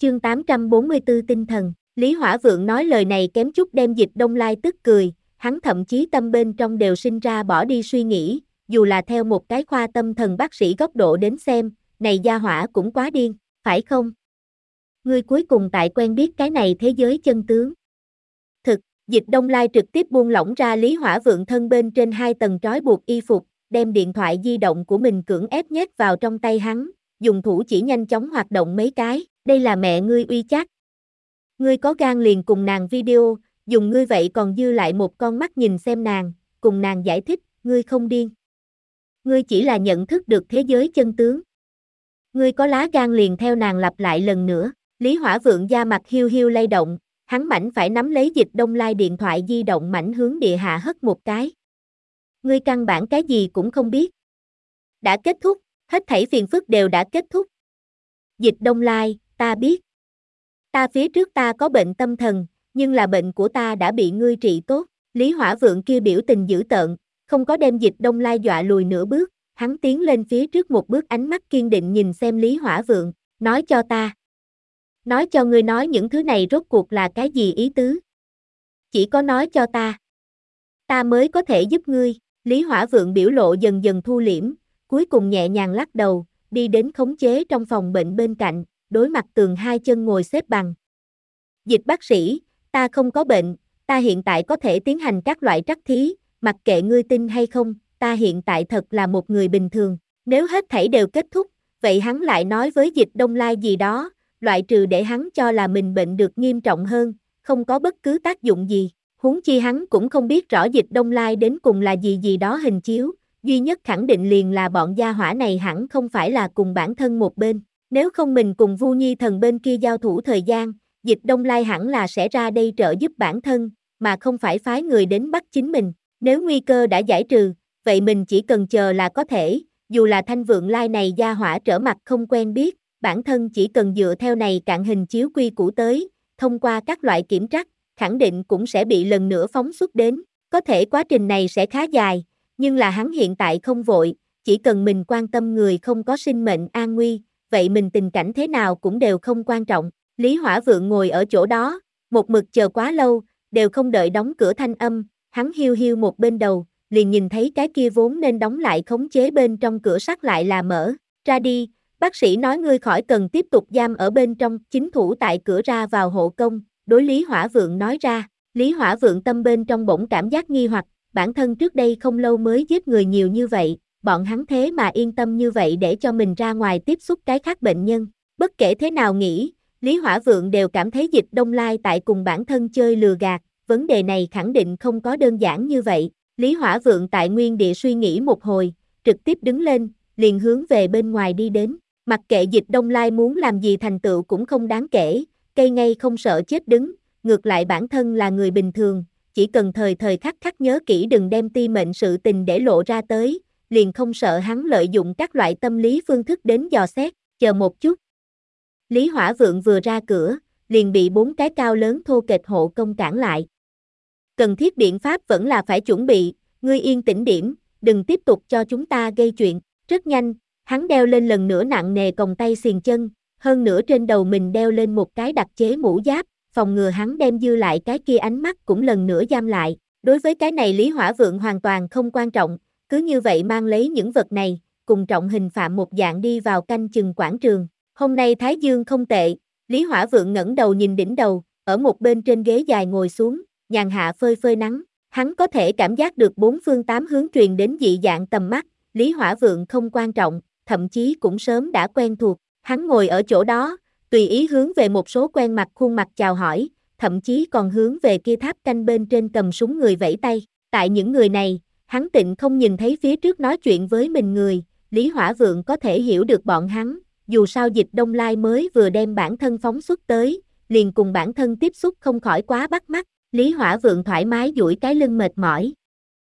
Chương 844 tinh thần, Lý Hỏa Vượng nói lời này kém chút đem Dịch Đông Lai tức cười, hắn thậm chí tâm bên trong đều sinh ra bỏ đi suy nghĩ, dù là theo một cái khoa tâm thần bác sĩ góc độ đến xem, này gia hỏa cũng quá điên, phải không? Ngươi cuối cùng tại quen biết cái này thế giới chân tướng. Thực, Dịch Đông Lai trực tiếp buông lỏng ra Lý Hỏa Vượng thân bên trên 2 tầng trói buộc y phục, đem điện thoại di động của mình cưỡng ép nhét vào trong tay hắn, dùng thủ chỉ nhanh chóng hoạt động mấy cái, đây là mẹ ngươi uy chắc. Ngươi có gan liền cùng nàng video, dùng ngươi vậy còn dư lại một con mắt nhìn xem nàng, cùng nàng giải thích, ngươi không điên. Ngươi chỉ là nhận thức được thế giới chân tướng. Ngươi có lá gan liền theo nàng lặp lại lần nữa, Lý Hỏa Vượng da mặt hiu hiu lay động, hắn mảnh phải nắm lấy Dịch Đông Lai điện thoại di động mảnh hướng địa hạ hất một cái. Ngươi căn bản cái gì cũng không biết. Đã kết thúc, hết thảy phiền phức đều đã kết thúc. Dịch Đông Lai, ta biết. Ta phía trước ta có bệnh tâm thần, nhưng là bệnh của ta đã bị ngươi trị tốt. Lý Hỏa Vượng kia biểu tình dữ tợn, không có đem Dịch Đông Lai dọa lùi nửa bước, hắn tiến lên phía trước một bước, ánh mắt kiên định nhìn xem Lý Hỏa Vượng, nói cho ta. Nói cho ngươi nói những thứ này rốt cuộc là cái gì ý tứ? Chỉ có nói cho ta mới có thể giúp ngươi. Lý Hỏa Vượng biểu lộ dần dần thu liễm, cuối cùng nhẹ nhàng lắc đầu, đi đến khống chế trong phòng bệnh bên cạnh, đối mặt tường 2 chân ngồi xếp bằng. Dịch bác sĩ, ta không có bệnh, ta hiện tại có thể tiến hành các loại trắc thí, mặc kệ ngươi tin hay không, ta hiện tại thật là một người bình thường. Nếu hết thảy đều kết thúc, vậy hắn lại nói với Dịch Đông Lai gì đó, loại trừ để hắn cho là mình bệnh được nghiêm trọng hơn, không có bất cứ tác dụng gì. Huống chi hắn cũng không biết rõ Dịch Đông Lai đến cùng là gì đó hình chiếu, duy nhất khẳng định liền là bọn gia hỏa này hẳn không phải là cùng bản thân một bên. Nếu không mình cùng Vu Nhi Thần bên kia giao thủ thời gian, Dịch Đông Lai hẳn là sẽ ra đây trợ giúp bản thân, mà không phải phái người đến bắt chính mình. Nếu nguy cơ đã giải trừ, vậy mình chỉ cần chờ là có thể, dù là Thanh Vượng Lai này gia hỏa trở mặt không quen biết, bản thân chỉ cần dựa theo này cạn hình chiếu quy củ tới, thông qua các loại kiểm trắc, khẳng định cũng sẽ bị lần nữa phóng xuất đến. Có thể quá trình này sẽ khá dài, nhưng là hắn hiện tại không vội, chỉ cần mình quan tâm người không có sinh mệnh an nguy, vậy mình tình cảnh thế nào cũng đều không quan trọng. Lý Hỏa Vượng ngồi ở chỗ đó, một mực chờ quá lâu, đều không đợi đóng cửa thanh âm, hắn hiu hiu một bên đầu, liền nhìn thấy cái kia vốn nên đóng lại khống chế bên trong cửa sắt lại là mở ra đi. Bác sĩ nói ngươi khỏi cần tiếp tục giam ở bên trong, chính thủ tại cửa ra vào hộ công, đối Lý Hỏa Vượng nói ra. Lý Hỏa Vượng tâm bên trong bỗng cảm giác nghi hoặc, bản thân trước đây không lâu mới giết người nhiều như vậy, bọn hắn thế mà yên tâm như vậy để cho mình ra ngoài tiếp xúc cái khác bệnh nhân. Bất kể thế nào nghĩ, Lý Hỏa Vượng đều cảm thấy Dịch Đông Lai tại cùng bản thân chơi lừa gạt, vấn đề này khẳng định không có đơn giản như vậy. Lý Hỏa Vượng tại nguyên địa suy nghĩ một hồi, trực tiếp đứng lên, liền hướng về bên ngoài đi đến. Mặc kệ Dịch Đông Lai muốn làm gì thành tựu cũng không đáng kể, cây ngay không sợ chết đứng, ngược lại bản thân là người bình thường, chỉ cần thời thời khắc khắc nhớ kỹ đừng đem ti mệnh sự tình để lộ ra tới, liền không sợ hắn lợi dụng các loại tâm lý phương thức đến dò xét, chờ một chút. Lý Hỏa Vượng vừa ra cửa, liền bị 4 cái cao lớn thô kệch hộ công cản lại. Cần thiết biện pháp vẫn là phải chuẩn bị, ngươi yên tĩnh điểm, đừng tiếp tục cho chúng ta gây chuyện. Rất nhanh, hắn đeo lên lần nữa nặng nề còng tay xiềng chân, hơn nữa trên đầu mình đeo lên một cái đặc chế mũ giáp, phòng ngừa hắn đem dư lại cái kia ánh mắt cũng lần nữa giam lại. Đối với cái này Lý Hỏa Vượng hoàn toàn không quan trọng, cứ như vậy mang lấy những vật này, cùng trọng hình phạm một dạng đi vào canh chừng quảng trường. Hôm nay Thái Dương không tệ, Lý Hỏa Vượng ngẩng đầu nhìn đỉnh đầu, ở một bên trên ghế dài ngồi xuống, nhàn hạ phơi phơi nắng. Hắn có thể cảm giác được 4 phương 8 hướng truyền đến dị dạng tầm mắt, Lý Hỏa Vượng không quan trọng, thậm chí cũng sớm đã quen thuộc. Hắn ngồi ở chỗ đó, tùy ý hướng về một số quen mặt khuôn mặt chào hỏi, thậm chí còn hướng về kia tháp canh bên trên cầm súng người vẫy tay. Tại những người này, hắn tịnh không nhìn thấy phía trước nói chuyện với mình người, Lý Hỏa Vượng có thể hiểu được bọn hắn, dù sao Dịch Đông Lai mới vừa đem bản thân phóng xuất tới, liền cùng bản thân tiếp xúc không khỏi quá bắt mắt. Lý Hỏa Vượng thoải mái duỗi cái lưng mệt mỏi.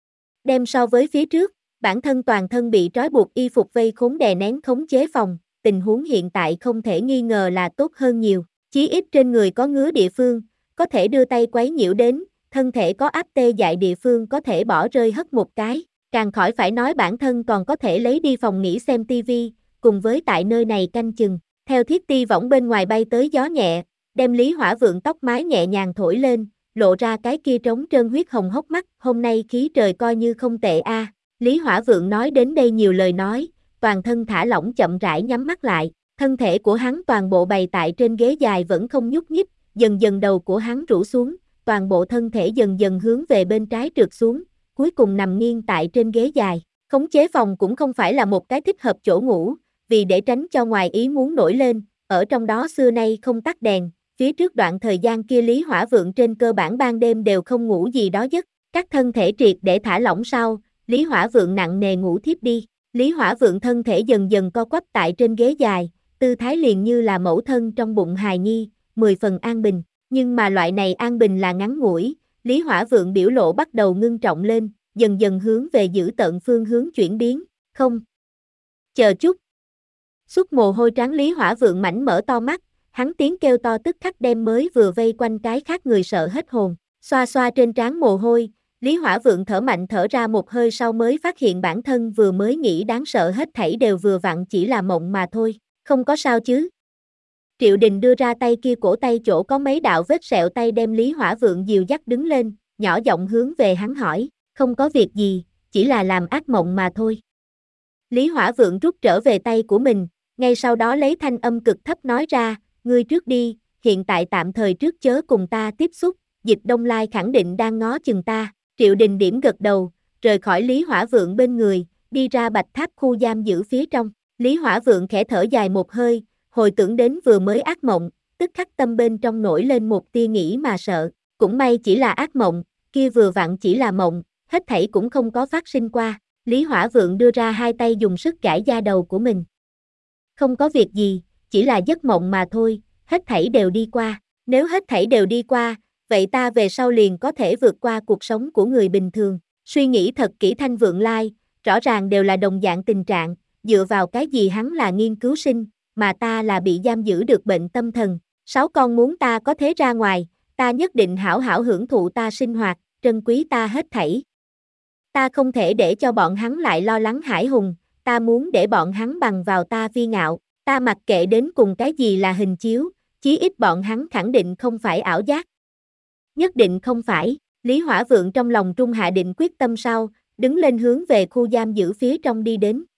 Đem so với phía trước, bản thân toàn thân bị trói buộc y phục vây khốn đè nén khống chế phòng, tình huống hiện tại không thể nghi ngờ là tốt hơn nhiều, chí ít trên người có ngứa địa phương, có thể đưa tay quấy nhiễu đến, thân thể có áp tê dại địa phương có thể bỏ rơi hất một cái, càng khỏi phải nói bản thân còn có thể lấy đi phòng nghỉ xem tivi, cùng với tại nơi này canh chừng. Theo thiết ti võng bên ngoài bay tới gió nhẹ, đem Lý Hỏa Vượng tóc mái nhẹ nhàng thổi lên, lộ ra cái kia trống trơn huyết hồng hốc mắt, hôm nay khí trời coi như không tệ a. Lý Hỏa Vượng nói đến đây nhiều lời nói, toàn thân thả lỏng chậm rãi nhắm mắt lại, thân thể của hắn toàn bộ bày tại trên ghế dài vẫn không nhúc nhích, dần dần đầu của hắn rũ xuống, toàn bộ thân thể dần dần hướng về bên trái trượt xuống, cuối cùng nằm nghiêng tại trên ghế dài. Khống chế phòng cũng không phải là một cái thích hợp chỗ ngủ, vì để tránh cho ngoài ý muốn nổi lên, ở trong đó xưa nay không tắt đèn, phía trước đoạn thời gian kia Lý Hỏa Vượng trên cơ bản ban đêm đều không ngủ gì đó giấc, các thân thể triệt để thả lỏng sau, Lý Hỏa Vượng nặng nề ngủ thiếp đi. Lý Hỏa Vượng thân thể dần dần co quắp tại trên ghế dài, tư thái liền như là mẫu thân trong bụng hài nhi, 10 phần an bình, nhưng mà loại này an bình là ngắn ngủi, Lý Hỏa Vượng biểu lộ bắt đầu ngưng trọng lên, dần dần hướng về giữ tợn phương hướng chuyển biến, không. Chờ chút. Xuất mồ hôi trắng Lý Hỏa Vượng mảnh mở to mắt, hắn tiếng kêu to tức khắc đem mới vừa vây quanh cái khác người sợ hết hồn, xoa xoa trên trán mồ hôi, Lý Hỏa Vượng thở mạnh thở ra một hơi sau mới phát hiện bản thân vừa mới nghĩ đáng sợ hết thảy đều vừa vặn chỉ là mộng mà thôi, không có sao chứ. Triệu Đình đưa ra tay kia cổ tay chỗ có mấy đạo vết sẹo tay đem Lý Hỏa Vượng dìu dắt đứng lên, nhỏ giọng hướng về hắn hỏi, không có việc gì, chỉ là làm ác mộng mà thôi. Lý Hỏa Vượng rút trở về tay của mình, ngay sau đó lấy thanh âm cực thấp nói ra, ngươi trước đi, hiện tại tạm thời trước chớ cùng ta tiếp xúc, Dịch Đông Lai khẳng định đang ngó chừng ta. Triệu Đình điểm gật đầu, rời khỏi Lý Hỏa Vượng bên người, đi ra Bạch Tháp khu giam giữ phía trong. Lý Hỏa Vượng khẽ thở dài một hơi, hồi tưởng đến vừa mới ác mộng, tức khắc tâm bên trong nổi lên một tia nghĩ mà sợ, cũng may chỉ là ác mộng, kia vừa vặn chỉ là mộng, hết thảy cũng không có phát sinh qua. Lý Hỏa Vượng đưa ra hai tay dùng sức gãi da đầu của mình. Không có việc gì, chỉ là giấc mộng mà thôi, hết thảy đều đi qua, nếu hết thảy đều đi qua, vậy ta về sau liền có thể vượt qua cuộc sống của người bình thường. Suy nghĩ thật kỹ Thanh Vượng Lai, rõ ràng đều là đồng dạng tình trạng, dựa vào cái gì hắn là nghiên cứu sinh, mà ta là bị giam giữ được bệnh tâm thần. 6 con muốn ta có thế ra ngoài, ta nhất định hảo hảo hưởng thụ ta sinh hoạt, trân quý ta hết thảy. Ta không thể để cho bọn hắn lại lo lắng hãi hùng, ta muốn để bọn hắn bằng vào ta vi ngạo, ta mặc kệ đến cùng cái gì là hình chiếu, chí ít bọn hắn khẳng định không phải ảo giác. Nhất định không phải, Lý Hỏa Vượng trong lòng trung hạ định quyết tâm sau, đứng lên hướng về khu giam giữ phía trong đi đến.